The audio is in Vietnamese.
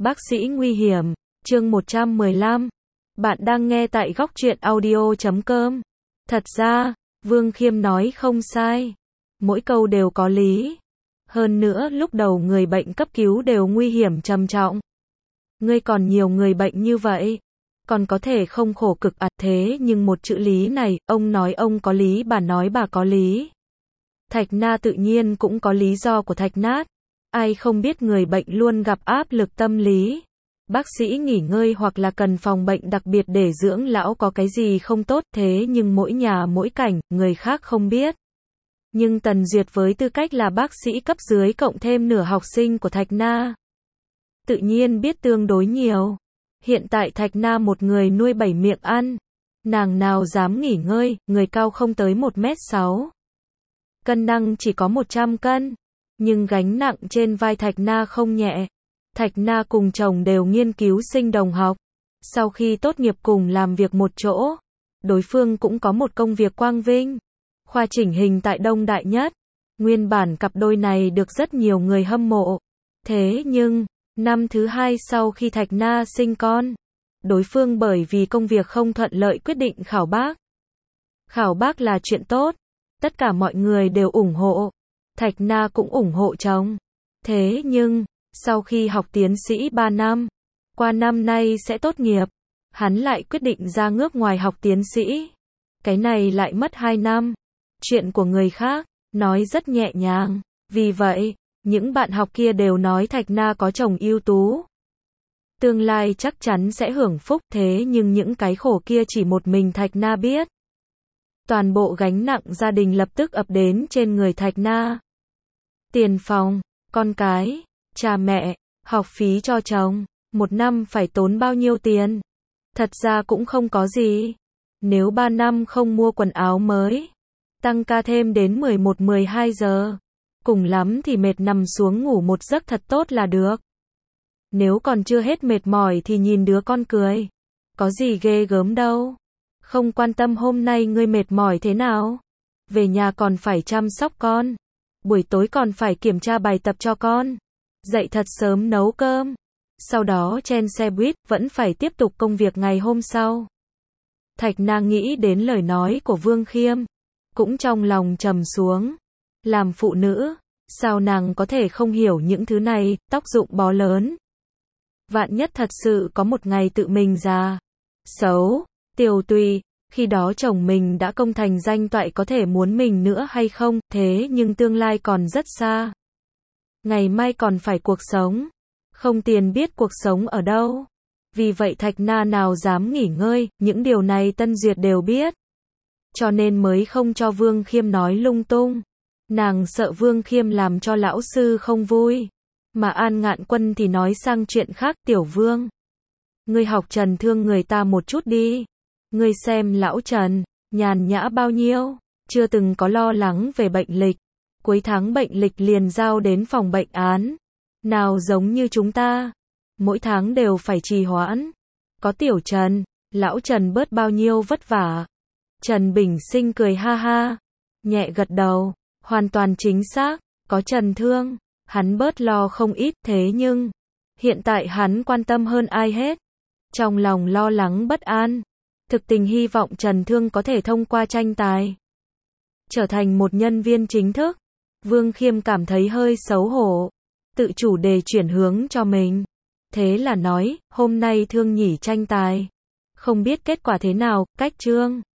Bác sĩ nguy hiểm, chương 115. Bạn đang nghe tại góc truyện audio.com. Thật ra, Vương Khiêm nói không sai. Mỗi câu đều có lý. Hơn nữa, lúc đầu người bệnh cấp cứu đều nguy hiểm trầm trọng. Ngươi còn nhiều người bệnh như vậy, còn có thể không khổ cực thế nhưng một chữ lý này, ông nói ông có lý, bà nói bà có lý. Thạch Na tự nhiên cũng có lý do của Thạch Nát. Ai không biết người bệnh luôn gặp áp lực tâm lý. Bác sĩ nghỉ ngơi hoặc là cần phòng bệnh đặc biệt để dưỡng lão có cái gì không tốt, thế nhưng mỗi nhà mỗi cảnh, người khác không biết. Nhưng Tần Duyệt với tư cách là bác sĩ cấp dưới cộng thêm nửa học sinh của Thạch Na, tự nhiên biết tương đối nhiều. Hiện tại Thạch Na một người nuôi 7 miệng ăn. Nàng nào dám nghỉ ngơi, người cao không tới 1m6. Cân nặng chỉ có 100 cân. Nhưng gánh nặng trên vai Thạch Na không nhẹ. Thạch Na cùng chồng đều nghiên cứu sinh đồng học. Sau khi tốt nghiệp cùng làm việc một chỗ, đối phương cũng có một công việc quang vinh. Khoa chỉnh hình tại Đông Đại Nhất. Nguyên bản cặp đôi này được rất nhiều người hâm mộ. Thế nhưng, năm thứ 2 sau khi Thạch Na sinh con, đối phương bởi vì công việc không thuận lợi quyết định khảo bác. Khảo bác là chuyện tốt. Tất cả mọi người đều ủng hộ. Thạch Na cũng ủng hộ chồng. Thế nhưng, sau khi học tiến sĩ 3 năm, qua năm nay sẽ tốt nghiệp, hắn lại quyết định ra nước ngoài học tiến sĩ. Cái này lại mất 2 năm. Chuyện của người khác, nói rất nhẹ nhàng. Vì vậy, những bạn học kia đều nói Thạch Na có chồng ưu tú. Tương lai chắc chắn sẽ hưởng phúc, thế nhưng những cái khổ kia chỉ một mình Thạch Na biết. Toàn bộ gánh nặng gia đình lập tức ập đến trên người Thạch Na. Tiền phòng, con cái, cha mẹ, học phí cho chồng, một năm phải tốn bao nhiêu tiền? Thật ra cũng không có gì. Nếu 3 năm không mua quần áo mới, tăng ca thêm đến 11-12 giờ, cùng lắm thì mệt nằm xuống ngủ một giấc thật tốt là được. Nếu còn chưa hết mệt mỏi thì nhìn đứa con cười. Có gì ghê gớm đâu. Không quan tâm hôm nay ngươi mệt mỏi thế nào. Về nhà còn phải chăm sóc con. Buổi tối còn phải kiểm tra bài tập cho con. Dậy thật sớm nấu cơm. Sau đó chen xe buýt, vẫn phải tiếp tục công việc ngày hôm sau. Thạch Na nghĩ đến lời nói của Vương Khiêm, cũng trong lòng trầm xuống. Làm phụ nữ, sao nàng có thể không hiểu những thứ này, tóc rụng bó lớn. Vạn nhất thật sự có một ngày tự mình già, xấu, tiều tụy, khi đó chồng mình đã công thành danh toại có thể muốn mình nữa hay không, thế nhưng tương lai còn rất xa. Ngày mai còn phải cuộc sống, không tiền biết cuộc sống ở đâu. Vì vậy Thạch Na nào dám nghỉ ngơi, những điều này Tân Duyệt đều biết. Cho nên mới không cho Vương Khiêm nói lung tung. Nàng sợ Vương Khiêm làm cho lão sư không vui. Mà An Ngạn Quân thì nói sang chuyện khác, Tiểu Vương. Ngươi học Trần thương người ta một chút đi. Ngươi xem lão Trần, nhàn nhã bao nhiêu, chưa từng có lo lắng về bệnh lịch. Cuối tháng bệnh lịch liền giao đến phòng bệnh án. Nào giống như chúng ta, mỗi tháng đều phải trì hoãn. Có Tiểu Trần, lão Trần bớt bao nhiêu vất vả. Trần Bình Sinh cười ha ha, nhẹ gật đầu, hoàn toàn chính xác, có Trần thương, hắn bớt lo không ít, thế nhưng hiện tại hắn quan tâm hơn ai hết. Trong lòng lo lắng bất an, thực tình hy vọng Trần Thương có thể thông qua tranh tài, trở thành một nhân viên chính thức. Vương Khiêm cảm thấy hơi xấu hổ, tự chủ đề chuyển hướng cho mình. Thế là nói, hôm nay Thương nhỉ tranh tài. Không biết kết quả thế nào, cách Trương